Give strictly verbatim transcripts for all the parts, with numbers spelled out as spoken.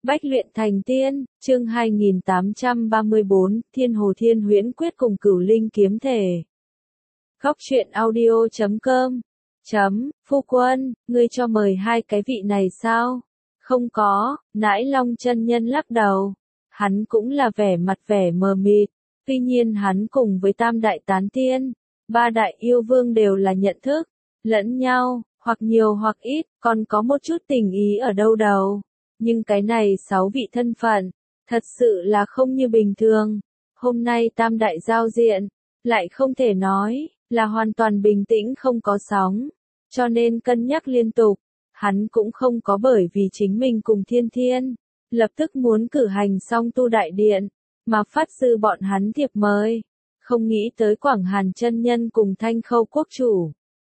Bách luyện thành tiên, chương hai nghìn tám trăm ba mươi bốn, Thiên Hồ Thiên Huyễn Quyết cùng Cửu Linh Kiếm Thể. Góc truyện audio chấm com chấm, Phu Quân, ngươi cho mời hai cái vị này sao? Không có, Nãi Long chân nhân lắc đầu. Hắn cũng là vẻ mặt vẻ mờ mịt, tuy nhiên hắn cùng với Tam Đại Tán Tiên, Ba Đại Yêu Vương đều là nhận thức lẫn nhau, hoặc nhiều hoặc ít, còn có một chút tình ý ở đâu đâu. Nhưng cái này sáu vị thân phận, thật sự là không như bình thường. Hôm nay tam đại giao diện, lại không thể nói, là hoàn toàn bình tĩnh không có sóng. Cho nên cân nhắc liên tục, hắn cũng không có bởi vì chính mình cùng thiên thiên, lập tức muốn cử hành song tu đại điện, mà phát sư bọn hắn thiệp mời. Không nghĩ tới Quảng Hàn chân nhân cùng Thanh Khâu quốc chủ.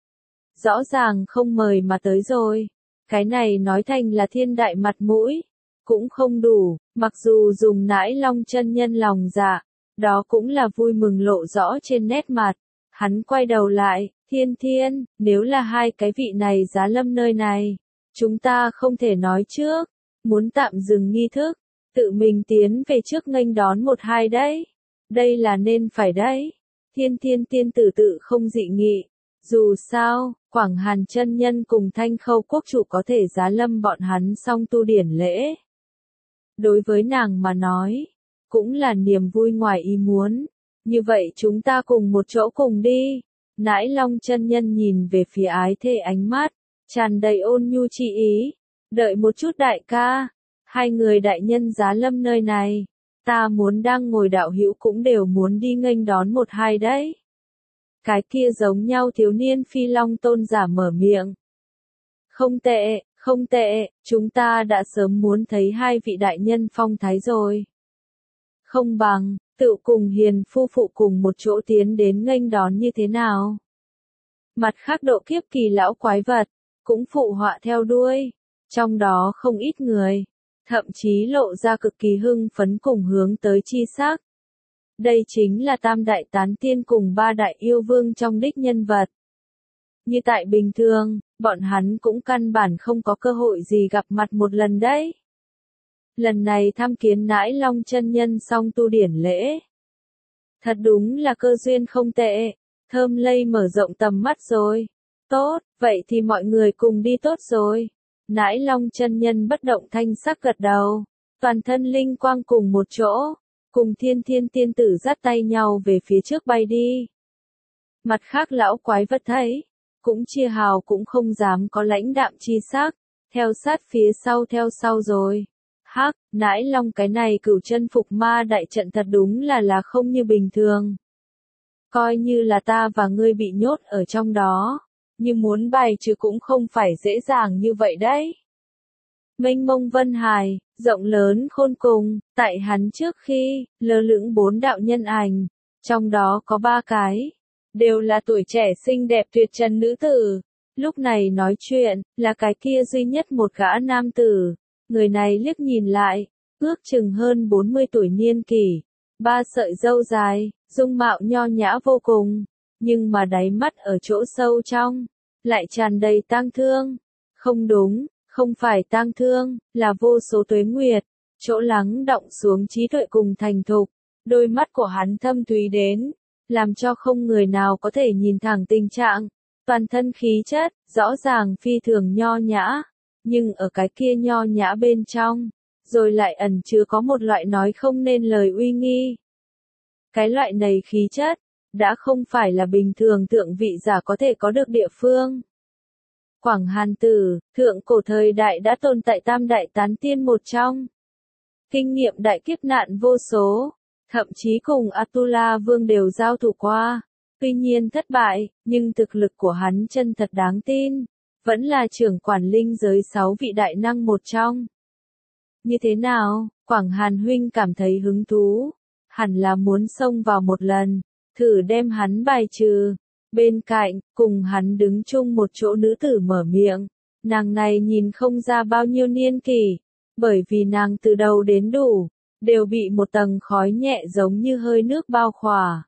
Rõ ràng không mời mà tới rồi. Cái này nói thành là thiên đại mặt mũi, cũng không đủ, mặc dù dùng Nãi Long chân nhân lòng dạ, đó cũng là vui mừng lộ rõ trên nét mặt. Hắn quay đầu lại, thiên thiên, nếu là hai cái vị này giá lâm nơi này, chúng ta không thể nói trước, muốn tạm dừng nghi thức, tự mình tiến về trước nghênh đón một hai đấy. Đây là nên phải đấy. Thiên thiên tiên tử tự không dị nghị. Dù sao, Quảng Hàn chân nhân cùng Thanh Khâu quốc chủ có thể giá lâm bọn hắn song tu điển lễ. Đối với nàng mà nói, cũng là niềm vui ngoài ý muốn. Như vậy chúng ta cùng một chỗ cùng đi. Nãi Long chân nhân nhìn về phía ái thê ánh mắt, tràn đầy ôn nhu chi ý. Đợi một chút đại ca, hai người đại nhân giá lâm nơi này, ta muốn đang ngồi đạo hữu cũng đều muốn đi nghênh đón một hai đấy. Cái kia giống nhau thiếu niên phi long tôn giả mở miệng. Không tệ, không tệ, chúng ta đã sớm muốn thấy hai vị đại nhân phong thái rồi. Không bằng, tự cùng hiền phu phụ cùng một chỗ tiến đến nghênh đón như thế nào. Mặt khác độ kiếp kỳ lão quái vật, cũng phụ họa theo đuôi, trong đó không ít người, thậm chí lộ ra cực kỳ hưng phấn cùng hướng tới chi sắc. Đây chính là tam đại tán tiên cùng ba đại yêu vương trong đích nhân vật. Như tại bình thường, bọn hắn cũng căn bản không có cơ hội gì gặp mặt một lần đấy. Lần này thăm kiến Nãi Long chân nhân song tu điển lễ. Thật đúng là cơ duyên không tệ, thơm lây mở rộng tầm mắt rồi. Tốt, vậy thì mọi người cùng đi tốt rồi. Nãi Long chân nhân bất động thanh sắc gật đầu, toàn thân linh quang cùng một chỗ. Cùng thiên thiên tiên tử dắt tay nhau về phía trước bay đi. Mặt khác lão quái vật thấy, cũng chia hào cũng không dám có lãnh đạm chi sắc, theo sát phía sau theo sau rồi. Hắc, Nãi Long cái này cửu chân phục ma đại trận thật đúng là là không như bình thường. Coi như là ta và ngươi bị nhốt ở trong đó, nhưng muốn bày trừ cũng không phải dễ dàng như vậy đấy. Mênh mông vân hài, rộng lớn khôn cùng, tại hắn trước khi, lơ lửng bốn đạo nhân ảnh, trong đó có ba cái, đều là tuổi trẻ xinh đẹp tuyệt trần nữ tử. Lúc này nói chuyện, là cái kia duy nhất một gã nam tử, người này liếc nhìn lại, ước chừng hơn bốn mươi tuổi niên kỷ, ba sợi râu dài, dung mạo nho nhã vô cùng, nhưng mà đáy mắt ở chỗ sâu trong, lại tràn đầy tang thương. Không đúng. Không phải tang thương, là vô số tuế nguyệt, chỗ lắng đọng xuống trí tuệ cùng thành thục, đôi mắt của hắn thâm thúy đến, làm cho không người nào có thể nhìn thẳng tình trạng, toàn thân khí chất, rõ ràng phi thường nho nhã, nhưng ở cái kia nho nhã bên trong, rồi lại ẩn chứa có một loại nói không nên lời uy nghi. Cái loại này khí chất, đã không phải là bình thường thượng vị giả có thể có được địa phương. Quảng Hàn tử, thượng cổ thời đại đã tồn tại tam đại tán tiên một trong. Kinh nghiệm đại kiếp nạn vô số, thậm chí cùng Atula Vương đều giao thủ qua. Tuy nhiên thất bại, nhưng thực lực của hắn chân thật đáng tin, vẫn là trưởng quản linh giới sáu vị đại năng một trong. Như thế nào, Quảng Hàn huynh cảm thấy hứng thú, hẳn là muốn xông vào một lần, thử đem hắn bài trừ. Bên cạnh, cùng hắn đứng chung một chỗ nữ tử mở miệng, nàng này nhìn không ra bao nhiêu niên kỷ, bởi vì nàng từ đầu đến đủ, đều bị một tầng khói nhẹ giống như hơi nước bao khỏa.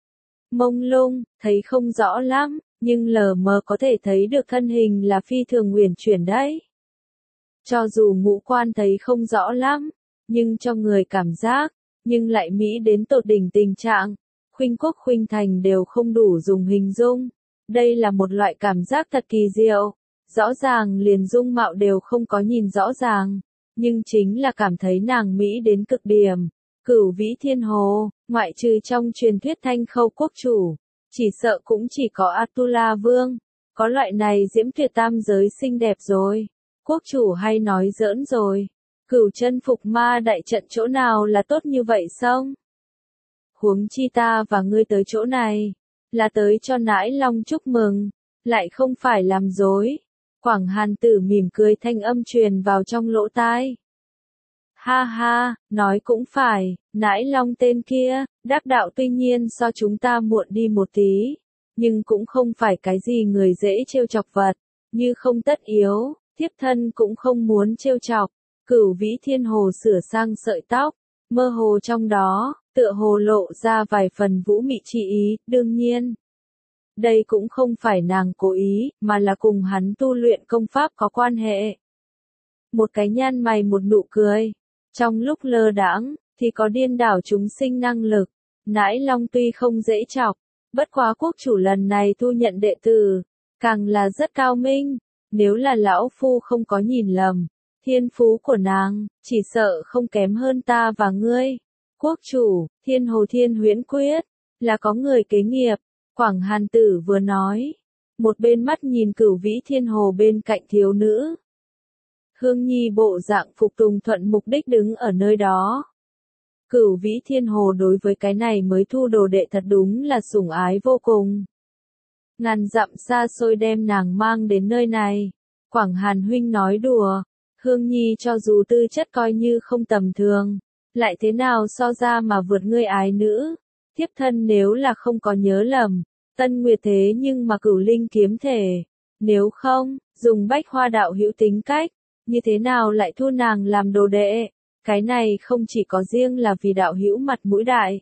Mông lung, thấy không rõ lắm, nhưng lờ mờ có thể thấy được thân hình là phi thường uyển chuyển đấy. Cho dù ngũ quan thấy không rõ lắm, nhưng cho người cảm giác, nhưng lại mỹ đến tột đỉnh tình trạng, khuynh quốc khuynh thành đều không đủ dùng hình dung. Đây là một loại cảm giác thật kỳ diệu, rõ ràng liền dung mạo đều không có nhìn rõ ràng, nhưng chính là cảm thấy nàng mỹ đến cực điểm. Cửu Vĩ Thiên Hồ, ngoại trừ trong truyền thuyết Thanh Khâu quốc chủ, chỉ sợ cũng chỉ có Atula Vương, có loại này diễm tuyệt tam giới xinh đẹp rồi. Quốc chủ hay nói giỡn rồi, Cửu Chân Phục Ma đại trận chỗ nào là tốt như vậy xong? Huống chi ta và ngươi tới chỗ này, là tới cho Nãi Long chúc mừng, lại không phải làm dối. Quảng Hàn Tử mỉm cười, thanh âm truyền vào trong lỗ tai. Ha ha, nói cũng phải, Nãi Long tên kia, đắc đạo tuy nhiên so chúng ta muộn đi một tí, nhưng cũng không phải cái gì người dễ trêu chọc vật, như không tất yếu, thiếp thân cũng không muốn trêu chọc. Cửu Vĩ Thiên Hồ sửa sang sợi tóc, mơ hồ trong đó, tựa hồ lộ ra vài phần vũ mị chi ý, đương nhiên. Đây cũng không phải nàng cố ý, mà là cùng hắn tu luyện công pháp có quan hệ. Một cái nhăn mày một nụ cười, trong lúc lơ đãng, thì có điên đảo chúng sinh năng lực. Nãi Long tuy không dễ chọc, bất quá quốc chủ lần này thu nhận đệ tử, càng là rất cao minh, nếu là lão phu không có nhìn lầm. Thiên phú của nàng, chỉ sợ không kém hơn ta và ngươi. Quốc chủ, Thiên Hồ Thiên Huyễn Quyết, là có người kế nghiệp. Quảng Hàn Tử vừa nói, một bên mắt nhìn Cửu Vĩ Thiên Hồ bên cạnh thiếu nữ. Hương Nhi bộ dạng phục tùng thuận mục đích đứng ở nơi đó. Cửu Vĩ Thiên Hồ đối với cái này mới thu đồ đệ thật đúng là sủng ái vô cùng. Ngàn dặm xa xôi đem nàng mang đến nơi này. Quảng Hàn huynh nói đùa, Hương Nhi cho dù tư chất coi như không tầm thường, lại thế nào so ra mà vượt ngươi ái nữ. Thiếp thân nếu là không có nhớ lầm, Tân Nguyệt thế nhưng mà cửu linh kiếm thể. Nếu không, dùng Bách Hoa đạo hữu tính cách, như thế nào lại thu nàng làm đồ đệ? Cái này không chỉ có riêng là vì đạo hữu mặt mũi đại,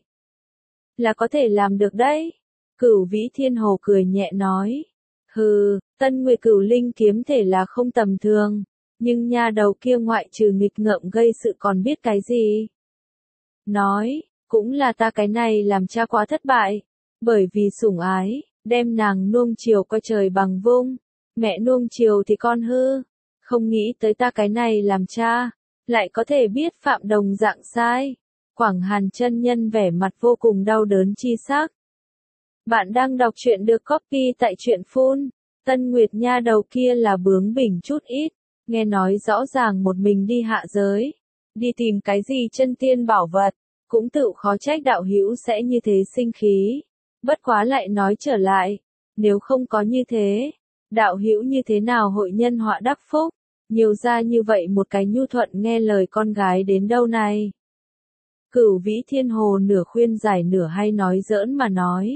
là có thể làm được đấy. Cửu Vĩ Thiên Hồ cười nhẹ nói. Hừ, Tân Nguyệt cửu linh kiếm thể là không tầm thường, nhưng nha đầu kia ngoại trừ nghịch ngợm gây sự còn biết cái gì? Nói, cũng là ta cái này làm cha quá thất bại, bởi vì sủng ái, đem nàng nuông chiều coi trời bằng vung, mẹ nuông chiều thì con hư, không nghĩ tới ta cái này làm cha, lại có thể biết phạm đồng dạng sai. Quảng Hàn chân nhân vẻ mặt vô cùng đau đớn chi sắc. Bạn đang đọc truyện được copy tại truyện phun, Tân Nguyệt nha đầu kia là bướng bỉnh chút ít, nghe nói rõ ràng một mình đi hạ giới, đi tìm cái gì chân tiên bảo vật. Cũng tự khó trách đạo hữu sẽ như thế sinh khí. Bất quá lại nói trở lại, nếu không có như thế, đạo hữu như thế nào hội nhân họa đắc phúc, nhiều ra như vậy một cái nhu thuận nghe lời con gái đến đâu này. Cửu Vĩ Thiên Hồ nửa khuyên giải nửa hay nói giỡn mà nói.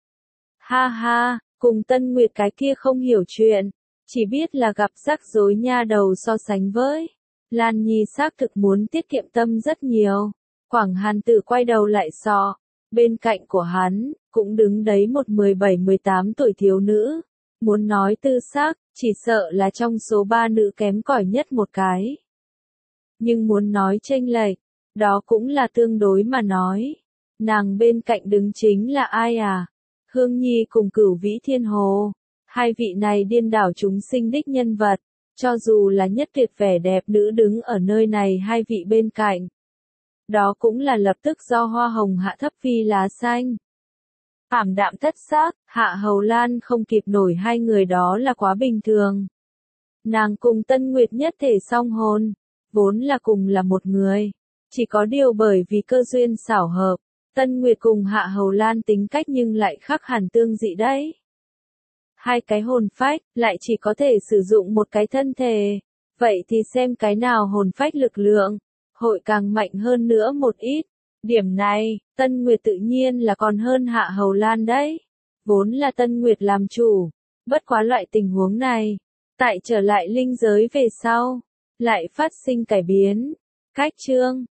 Ha ha, cùng Tân Nguyệt cái kia không hiểu chuyện, chỉ biết là gặp rắc rối nha đầu so sánh với. Lan Nhi xác thực muốn tiết kiệm tâm rất nhiều. Quảng Hàn Tử quay đầu lại so, bên cạnh của hắn, cũng đứng đấy một mười bảy mười tám tuổi thiếu nữ. Muốn nói tư sắc, chỉ sợ là trong số ba nữ kém cỏi nhất một cái. Nhưng muốn nói chênh lệch, đó cũng là tương đối mà nói. Nàng bên cạnh đứng chính là ai à? Hương Nhi cùng Cửu Vĩ Thiên Hồ. Hai vị này điên đảo chúng sinh đích nhân vật, cho dù là nhất tuyệt vẻ đẹp nữ đứng ở nơi này hai vị bên cạnh. Đó cũng là lập tức do hoa hồng hạ thấp phi lá xanh. Ảm đạm thất xác, Hạ Hầu Lan không kịp nổi hai người đó là quá bình thường. Nàng cùng Tân Nguyệt nhất thể song hồn, vốn là cùng là một người. Chỉ có điều bởi vì cơ duyên xảo hợp, Tân Nguyệt cùng Hạ Hầu Lan tính cách nhưng lại khác hẳn tương dị đấy. Hai cái hồn phách, lại chỉ có thể sử dụng một cái thân thể. Vậy thì xem cái nào hồn phách lực lượng hội càng mạnh hơn nữa một ít. Điểm này, Tân Nguyệt tự nhiên là còn hơn Hạ Hầu Lan đấy. Vốn là Tân Nguyệt làm chủ. Bất quá loại tình huống này, tại trở lại linh giới về sau, lại phát sinh cải biến. Cách chương